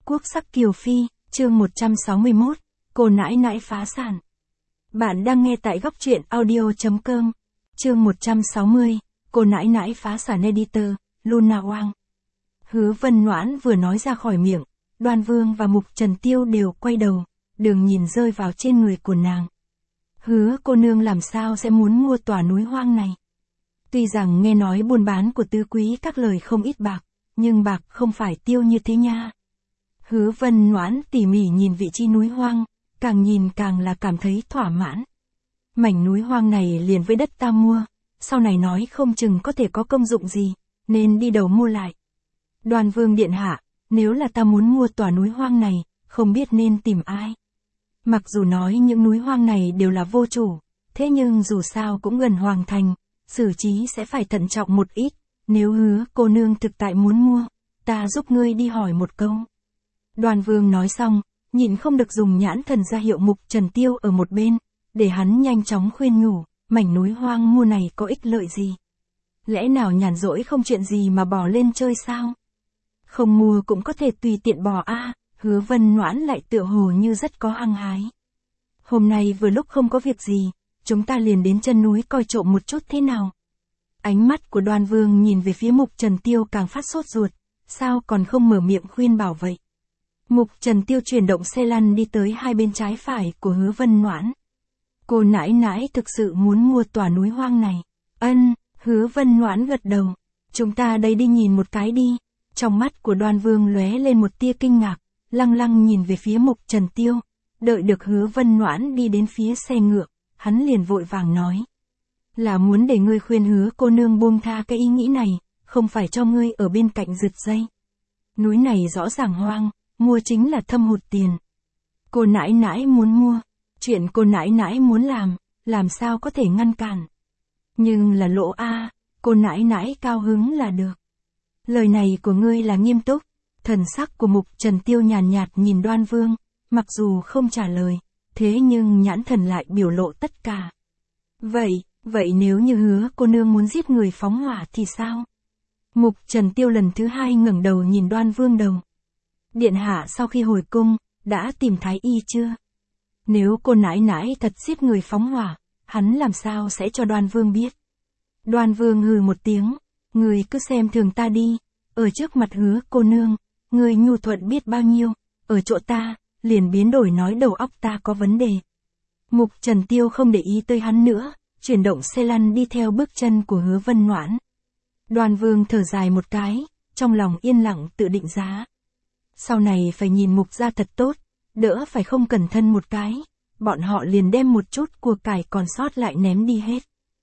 quốc sắc kiều phi, chương 161, cô nãi nãi phá sản. Bạn đang nghe tại góc truyện audio.com, chương 160, cô nãi nãi phá sản editor, Luna Wang. Hứa Vân Noãn vừa nói ra khỏi miệng, Đoan Vương và Mục Trần Tiêu đều quay đầu, đường nhìn rơi vào trên người của nàng. Hứa cô nương làm sao sẽ muốn mua tòa núi hoang này? Tuy rằng nghe nói buôn bán của tứ quý các lời không ít bạc, nhưng bạc không phải tiêu như thế nha. Hứa Vân Noãn tỉ mỉ nhìn vị trí núi hoang, càng nhìn càng là cảm thấy thỏa mãn. Mảnh núi hoang này liền với đất ta mua, sau này nói không chừng có thể có công dụng gì, nên đi đầu mua lại. Đoan Vương điện hạ, nếu là ta muốn mua tòa núi hoang này, không biết nên tìm ai. Mặc dù nói những núi hoang này đều là vô chủ, thế nhưng dù sao cũng gần hoàng thành, xử trí sẽ phải thận trọng một ít. Nếu Hứa cô nương thực tại muốn mua, ta giúp ngươi đi hỏi một câu. Đoan Vương nói xong, nhịn không được dùng nhãn thần ra hiệu Mục Trần Tiêu ở một bên, để hắn nhanh chóng khuyên nhủ, mảnh núi hoang mua này có ích lợi gì? Lẽ nào nhàn rỗi không chuyện gì mà bỏ lên chơi sao? Không mua cũng có thể tùy tiện bỏ a. Hứa Vân Noãn lại tựa hồ như rất có hăng hái. Hôm nay vừa lúc không có việc gì, chúng ta liền đến chân núi coi trộm một chút thế nào. Ánh mắt của Đoan Vương nhìn về phía Mục Trần Tiêu càng phát sốt ruột, sao còn không mở miệng khuyên bảo vậy. Mục Trần Tiêu chuyển động xe lăn đi tới hai bên trái phải của Hứa Vân Noãn. Cô nãi nãi thực sự muốn mua tòa núi hoang này. Ân, Hứa Vân Noãn gật đầu. Chúng ta đây đi nhìn một cái đi. Trong mắt của Đoan Vương lóe lên một tia kinh ngạc, lăng lăng nhìn về phía Mục Trần Tiêu. Đợi được Hứa Vân Noãn đi đến phía xe ngựa, hắn liền vội vàng nói. Là muốn để ngươi khuyên Hứa cô nương buông tha cái ý nghĩ này, không phải cho ngươi ở bên cạnh rượt dây. Núi này rõ ràng hoang, mua chính là thâm hụt tiền. Cô nãi nãi muốn mua, chuyện cô nãi nãi muốn làm sao có thể ngăn cản. Nhưng là lỗ a, cô nãi nãi cao hứng là được. Lời này của ngươi là nghiêm túc. Thần sắc của Mục Trần Tiêu nhàn nhạt nhìn Đoan Vương, mặc dù không trả lời, thế nhưng nhãn thần lại biểu lộ tất cả. Vậy nếu như Hứa cô nương muốn giết người phóng hỏa thì sao? Mục Trần Tiêu lần thứ hai ngẩng đầu nhìn Đoan Vương đầu. Điện hạ sau khi hồi cung, đã tìm thái y chưa? Nếu cô nãi nãi thật giết người phóng hỏa, hắn làm sao sẽ cho Đoan Vương biết? Đoan Vương hừ một tiếng, người cứ xem thường ta đi, ở trước mặt Hứa cô nương, người nhu thuận biết bao nhiêu, ở chỗ ta, liền biến đổi nói đầu óc ta có vấn đề. Mục Trần Tiêu không để ý tới hắn nữa, chuyển động xe lăn đi theo bước chân của Hứa Vân Noãn. Đoan Vương thở dài một cái, trong lòng yên lặng tự định giá. Sau này phải nhìn Mục gia thật tốt, đỡ phải không cẩn thân một cái, bọn họ liền đem một chút của cải còn sót lại ném đi hết.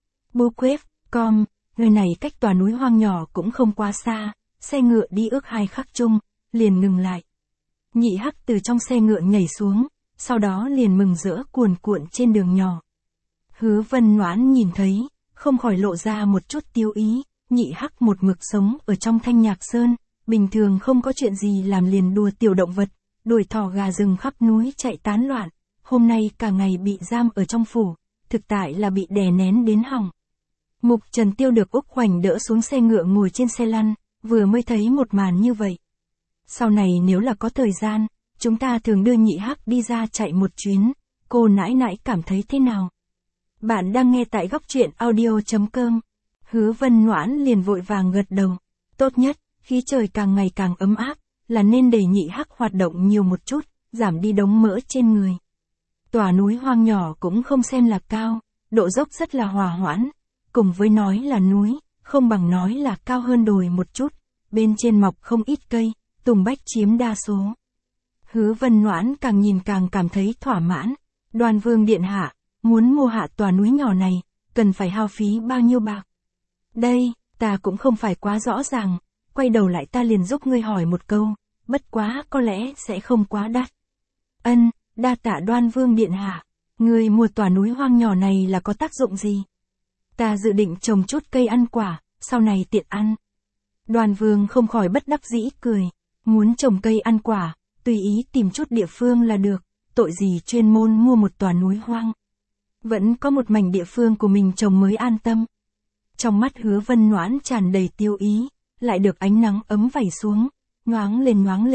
Buquet.com, nơi này cách tòa núi hoang nhỏ cũng không quá xa, xe ngựa đi ước 2 khắc chung, liền ngừng lại. Nhị Hắc từ trong xe ngựa nhảy xuống, sau đó liền mừng rỡ cuồn cuộn trên đường nhỏ. Hứa Vân Noãn nhìn thấy, không khỏi lộ ra một chút tiêu ý, Nhị Hắc một mực sống ở trong Thanh Nhạc Sơn, bình thường không có chuyện gì làm liền đùa tiểu động vật, đuổi thỏ gà rừng khắp núi chạy tán loạn, hôm nay cả ngày bị giam ở trong phủ, thực tại là bị đè nén đến hỏng. Mục Trần Tiêu được Úc Hoành đỡ xuống xe ngựa ngồi trên xe lăn, vừa mới thấy một màn như vậy. Sau này nếu là có thời gian, chúng ta thường đưa Nhị Hắc đi ra chạy một chuyến, cô nãi nãi cảm thấy thế nào? Bạn đang nghe tại góc truyện audio.com. Hứa Vân Noãn liền vội vàng gật đầu. Tốt nhất, khí trời càng ngày càng ấm áp, là nên để Nhị Hắc hoạt động nhiều một chút, giảm đi đống mỡ trên người. Tòa núi hoang nhỏ cũng không xem là cao, độ dốc rất là hòa hoãn, cùng với nói là núi, không bằng nói là cao hơn đồi một chút, bên trên mọc không ít cây, tùng bách chiếm đa số. Hứa Vân Noãn càng nhìn càng cảm thấy thỏa mãn. Đoan Vương điện hạ, muốn mua hạ tòa núi nhỏ này, cần phải hao phí bao nhiêu bạc? Đây, ta cũng không phải quá rõ ràng, quay đầu lại ta liền giúp ngươi hỏi một câu, bất quá có lẽ sẽ không quá đắt. Ân, đa tạ Đoan Vương điện hạ, ngươi mua tòa núi hoang nhỏ này là có tác dụng gì? Ta dự định trồng chút cây ăn quả, sau này tiện ăn. Đoan Vương không khỏi bất đắc dĩ cười, muốn trồng cây ăn quả, tùy ý tìm chút địa phương là được, tội gì chuyên môn mua một tòa núi hoang. Vẫn có một mảnh địa phương của mình trồng mới an tâm. Trong mắt Hứa Vân Noãn tràn đầy tiêu ý, lại được ánh nắng ấm vẩy xuống, nhoáng lên,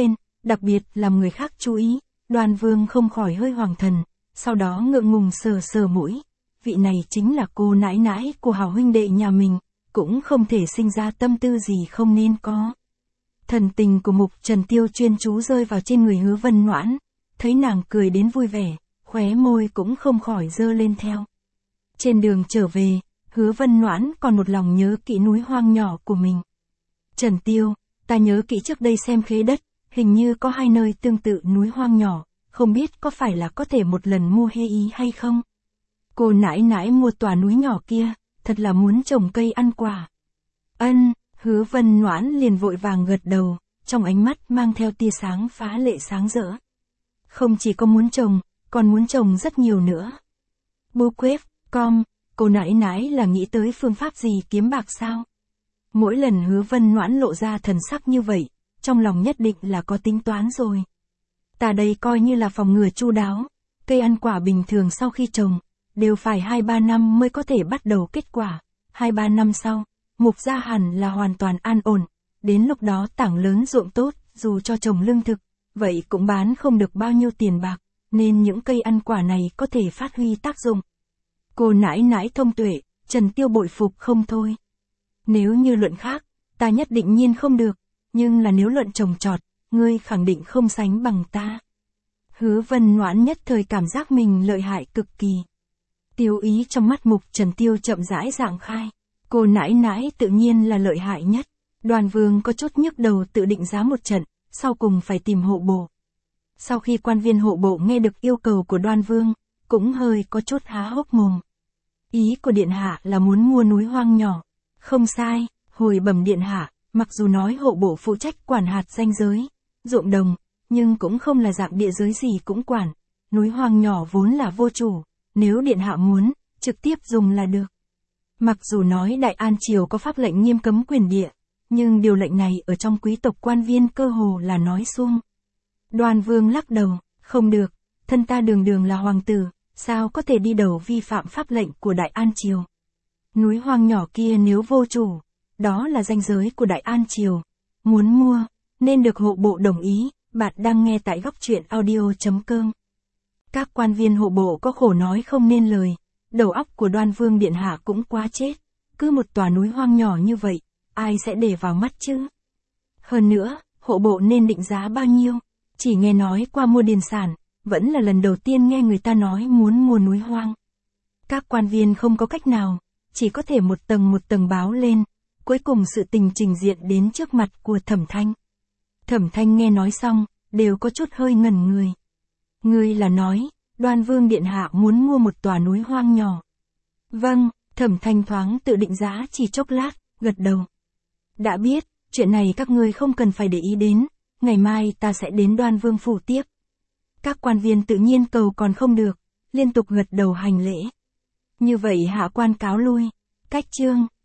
đặc biệt làm người khác chú ý. Đoan Vương không khỏi hơi hoàng thần, sau đó ngượng ngùng sờ sờ mũi. Vị này chính là cô nãi nãi của hảo huynh đệ nhà mình, cũng không thể sinh ra tâm tư gì không nên có. Thần tình của Mục Trần Tiêu chuyên chú rơi vào trên người Hứa Vân Noãn, thấy nàng cười đến vui vẻ, khóe môi cũng không khỏi dơ lên theo. Trên đường trở về, Hứa Vân Noãn còn một lòng nhớ kỹ núi hoang nhỏ của mình. Trần Tiêu, ta nhớ kỹ trước đây xem khế đất, hình như có 2 nơi tương tự núi hoang nhỏ, không biết có phải là có thể một lần mua hê ý hay không? Cô nãi nãi mua tòa núi nhỏ kia, thật là muốn trồng cây ăn quả. Ân, Hứa Vân Noãn liền vội vàng gật đầu, trong ánh mắt mang theo tia sáng phá lệ sáng rỡ. Không chỉ có muốn trồng, còn muốn trồng rất nhiều nữa. Bookquest.com, cô nãi nãi là nghĩ tới phương pháp gì kiếm bạc sao? Mỗi lần Hứa Vân Noãn lộ ra thần sắc như vậy, trong lòng nhất định là có tính toán rồi. Ta đây coi như là phòng ngừa chu đáo, cây ăn quả bình thường sau khi trồng, đều phải 2-3 năm mới có thể bắt đầu kết quả, 2-3 năm sau, Mục gia hẳn là hoàn toàn an ổn, đến lúc đó tảng lớn ruộng tốt, dù cho trồng lương thực, vậy cũng bán không được bao nhiêu tiền bạc, nên những cây ăn quả này có thể phát huy tác dụng. Cô nãi nãi thông tuệ, Trần Tiêu bội phục không thôi. Nếu như luận khác, ta nhất định nhiên không được, nhưng là nếu luận trồng trọt, ngươi khẳng định không sánh bằng ta. Hứa Vân Noãn nhất thời cảm giác mình lợi hại cực kỳ. Tiêu ý trong mắt Mục Trần Tiêu chậm rãi giảng khai. Cô nãi nãi tự nhiên là lợi hại nhất. Đoàn Vương có chút nhức đầu tự định giá một trận, sau cùng phải tìm hộ bộ. Sau khi quan viên hộ bộ nghe được yêu cầu của Đoan Vương, cũng hơi có chút há hốc mồm. Ý của Điện Hạ là muốn mua núi hoang nhỏ. Không sai, hồi bẩm Điện Hạ, mặc dù nói hộ bộ phụ trách quản hạt ranh giới, ruộng đồng, nhưng cũng không là dạng địa giới gì cũng quản. Núi hoang nhỏ vốn là vô chủ, nếu Điện Hạ muốn, trực tiếp dùng là được. Mặc dù nói Đại An Triều có pháp lệnh nghiêm cấm quyền địa, nhưng điều lệnh này ở trong quý tộc quan viên cơ hồ là nói suông. Đoan Vương lắc đầu, không được, thân ta đường đường là hoàng tử, sao có thể đi đầu vi phạm pháp lệnh của Đại An Triều. Núi hoang nhỏ kia nếu vô chủ, đó là ranh giới của Đại An Triều. Muốn mua, nên được hộ bộ đồng ý. Bạn đang nghe tại góc truyện audio.com. Các quan viên hộ bộ có khổ nói không nên lời. Đầu óc của Đoan Vương Điện Hạ cũng quá chết. Cứ một tòa núi hoang nhỏ như vậy, ai sẽ để vào mắt chứ? Hơn nữa, hộ bộ nên định giá bao nhiêu? Chỉ nghe nói qua mua điền sản, vẫn là lần đầu tiên nghe người ta nói muốn mua núi hoang. Các quan viên không có cách nào, chỉ có thể một tầng báo lên. Cuối cùng sự tình trình diện đến trước mặt của Thẩm Thanh. Thẩm Thanh nghe nói xong, đều có chút hơi ngẩn người. Ngươi là nói, Đoan Vương Điện Hạ muốn mua một tòa núi hoang nhỏ. Vâng, Thẩm Thanh thoáng tự định giá chỉ chốc lát, gật đầu. Đã biết, chuyện này các ngươi không cần phải để ý đến, ngày mai ta sẽ đến Đoan Vương phủ tiếp. Các quan viên tự nhiên cầu còn không được, liên tục gật đầu hành lễ. Như vậy hạ quan cáo lui. Cách chương